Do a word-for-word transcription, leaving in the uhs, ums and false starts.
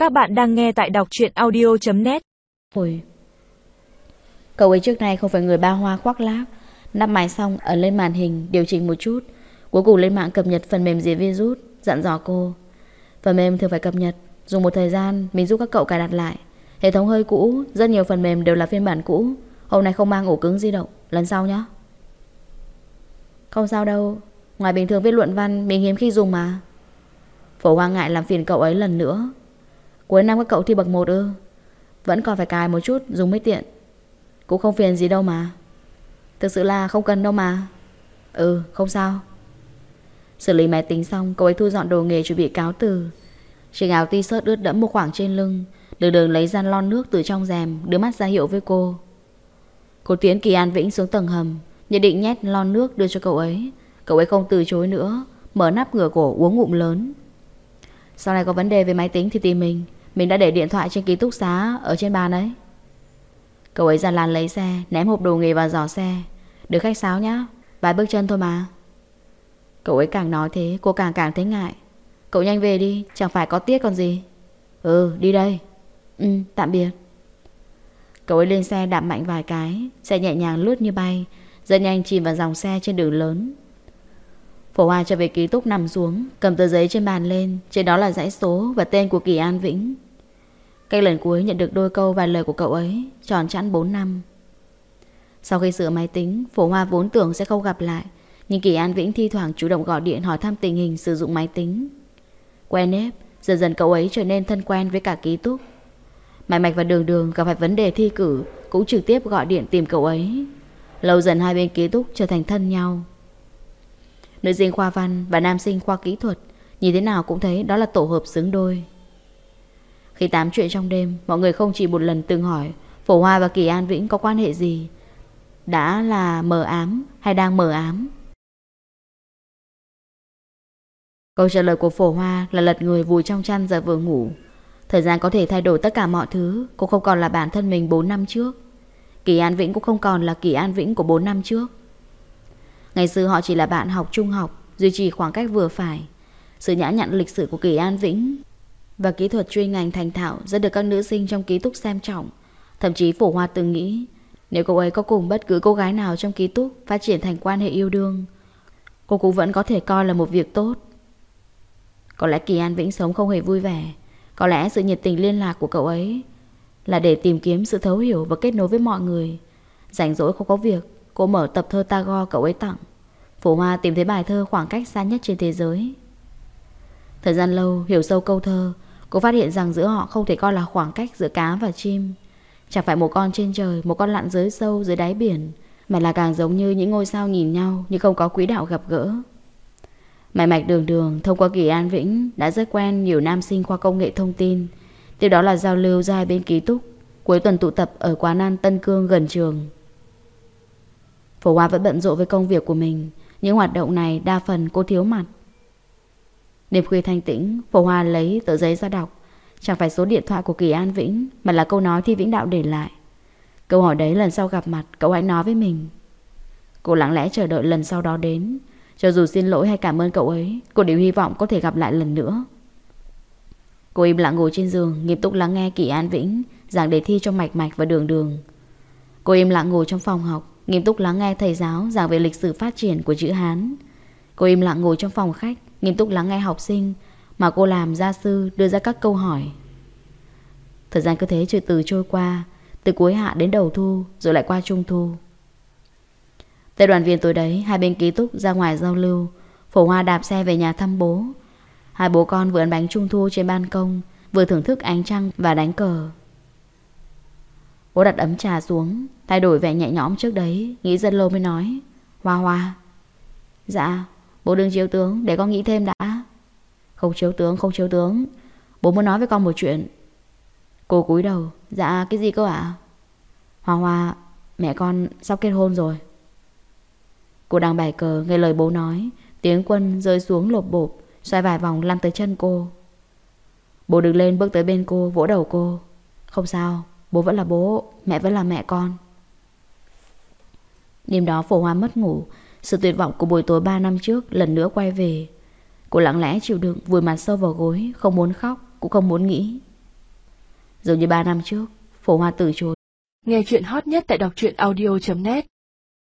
Các bạn đang nghe tại đọc truyện audio chấm net. Ôi, cậu ấy trước nay không phải người ba hoa khoác lác. Nắp máy xong ấn lên màn hình, điều chỉnh một chút, cuối cùng lên mạng cập nhật phần mềm diệt virus, dặn dò cô. Phần mềm thường phải cập nhật, dùng một thời gian mình giúp các cậu cài đặt lại. Hệ thống hơi cũ, rất nhiều phần mềm đều là phiên bản cũ. Hôm nay không mang ổ cứng di động, lần sau nhé. Không sao đâu, ngoài bình thường viết luận văn mình hiếm khi dùng mà. Phổ Hoa ngại làm phiền cậu ấy lần nữa. Cuối năm các cậu thi bậc một ư? Vẫn còn phải cài một chút, dùng mới tiện. Cũng không phiền gì đâu mà. Thực sự là không cần đâu mà. Ừ, không sao. Xử lý máy tính xong, cậu ấy thu dọn đồ nghề chuẩn bị cáo từ. Chiếc áo t-shirt ướt đẫm một khoảng trên lưng. Đường đường lấy ra lon nước từ trong rèm, đưa mắt ra hiệu với cô. Cô tiến Kỳ An Vĩnh xuống tầng hầm, nhận định nhét lon nước đưa cho cậu ấy. Cậu ấy không từ chối nữa, mở nắp ngửa cổ uống ngụm lớn. Sau này có vấn đề về máy tính thì tìm mình. Mình đã để điện thoại trên ký túc xá ở trên bàn ấy. Cậu ấy ra làn lấy xe, ném hộp đồ nghề vào giỏ xe. Được khách sáo nhá, vài bước chân thôi mà. Cậu ấy càng nói thế, cô càng càng thấy ngại. Cậu nhanh về đi, chẳng phải có tiết còn gì. Ừ, đi đây. Ừ, tạm biệt. Cậu ấy lên xe đạp mạnh vài cái, xe nhẹ nhàng lướt như bay, rất nhanh chìm vào dòng xe trên đường lớn. Phổ Hoa trở về ký túc nằm xuống, cầm tờ giấy trên bàn lên, trên đó là dãy số và tên của Kỳ An Vĩnh. Cách lần cuối nhận được đôi câu vài lời của cậu ấy, tròn chẵn bốn năm. Sau khi sửa máy tính, Phổ Hoa vốn tưởng sẽ không gặp lại, nhưng Kỳ An Vĩnh thi thoảng chủ động gọi điện hỏi thăm tình hình sử dụng máy tính. Quen nếp, dần dần cậu ấy trở nên thân quen với cả ký túc. Mạch Mạch và Đường Đường gặp phải vấn đề thi cử cũng trực tiếp gọi điện tìm cậu ấy. Lâu dần hai bên ký túc trở thành thân nhau. Nữ sinh khoa văn và nam sinh khoa kỹ thuật, nhìn thế nào cũng thấy đó là tổ hợp xứng đôi. Khi tám chuyện trong đêm, mọi người không chỉ một lần từng hỏi Phổ Hoa và Kỳ An Vĩnh có quan hệ gì, đã là mờ ám hay đang mờ ám. Câu trả lời của Phổ Hoa là lật người vùi trong chăn giờ vừa ngủ. Thời gian có thể thay đổi tất cả mọi thứ. Cô không còn là bản thân mình bốn năm trước. Kỳ An Vĩnh cũng không còn là Kỳ An Vĩnh của bốn năm trước. Ngày xưa họ chỉ là bạn học trung học, duy trì khoảng cách vừa phải. Sự nhã nhặn lịch sử của Kỳ An Vĩnh và kỹ thuật chuyên ngành thành thạo rất được các nữ sinh trong ký túc xem trọng. Thậm chí Phổ Hoa từng nghĩ nếu cậu ấy có cùng bất cứ cô gái nào trong ký túc phát triển thành quan hệ yêu đương, cô cũng vẫn có thể coi là một việc tốt. Có lẽ Kỳ An Vĩnh sống không hề vui vẻ. Có lẽ sự nhiệt tình liên lạc của cậu ấy là để tìm kiếm sự thấu hiểu và kết nối với mọi người. Rảnh rỗi không có việc, cô mở tập thơ Tagore cậu ấy tặng. Phổ Hoa tìm thấy bài thơ khoảng cách xa nhất trên thế giới. Thời gian lâu hiểu sâu câu thơ, cô phát hiện rằng giữa họ không thể coi là khoảng cách giữa cá và chim. Chẳng phải một con trên trời, một con lặn dưới sâu dưới đáy biển, mà là càng giống như những ngôi sao nhìn nhau nhưng không có quỹ đạo gặp gỡ. Mạch Mạch Đường Đường thông qua Kỳ An Vĩnh đã rất quen nhiều nam sinh khoa công nghệ thông tin. Tiếp đó là giao lưu ra hai bên ký túc, cuối tuần tụ tập ở quán ăn Tân Cương gần trường. Phổ Hoa vẫn bận rộn với công việc của mình. Những hoạt động này đa phần cô thiếu mặt. Đêm khuya thanh tĩnh, Phổ Hoa lấy tờ giấy ra đọc. Chẳng phải số điện thoại của Kỳ An Vĩnh, mà là câu nói Thi Vĩnh Đạo để lại. Câu hỏi đấy lần sau gặp mặt cậu hãy nói với mình. Cô lặng lẽ chờ đợi lần sau đó đến. Cho dù xin lỗi hay cảm ơn cậu ấy, cô đều hy vọng có thể gặp lại lần nữa. Cô im lặng ngồi trên giường, nghiêm túc lắng nghe Kỳ An Vĩnh giảng đề thi cho Mạch Mạch và Đường Đường. Cô im lặng ngồi trong phòng học, nghiêm túc lắng nghe thầy giáo giảng về lịch sử phát triển của chữ Hán. Cô im lặng ngồi trong phòng khách, nghiêm túc lắng nghe học sinh mà cô làm gia sư đưa ra các câu hỏi. Thời gian cứ thế từ từ trôi qua, từ cuối hạ đến đầu thu, rồi lại qua trung thu. Tết đoàn viên tối đấy, hai bên ký túc ra ngoài giao lưu. Phổ Hoa đạp xe về nhà thăm bố. Hai bố con vừa ăn bánh trung thu trên ban công, vừa thưởng thức ánh trăng và đánh cờ. Bố đặt ấm trà xuống, thay đổi vẻ nhẹ nhõm trước đấy, nghĩ rất lâu mới nói: Hoa Hoa. Dạ, bố đừng chiếu tướng, để con nghĩ thêm đã. Không chiếu tướng, không chiếu tướng, bố muốn nói với con một chuyện. Cô cúi đầu: Dạ, cái gì cơ ạ? Hoa Hoa, mẹ con sắp kết hôn rồi. Cô đang bày cờ, nghe lời bố nói, tiếng quân rơi xuống lộp bộp, xoay vài vòng lăn tới chân cô. Bố đứng lên bước tới bên cô, vỗ đầu cô: Không sao, bố vẫn là bố, mẹ vẫn là mẹ con. Đêm đó Phổ Hoa mất ngủ. Sự tuyệt vọng của buổi tối ba năm trước lần nữa quay về. Cô lặng lẽ chịu đựng, vùi mặt sâu vào gối, không muốn khóc, cũng không muốn nghĩ. Giống như ba năm trước, Phổ Hoa từ chối. Nghe chuyện hot nhất tại đọc truyện audio chấm net.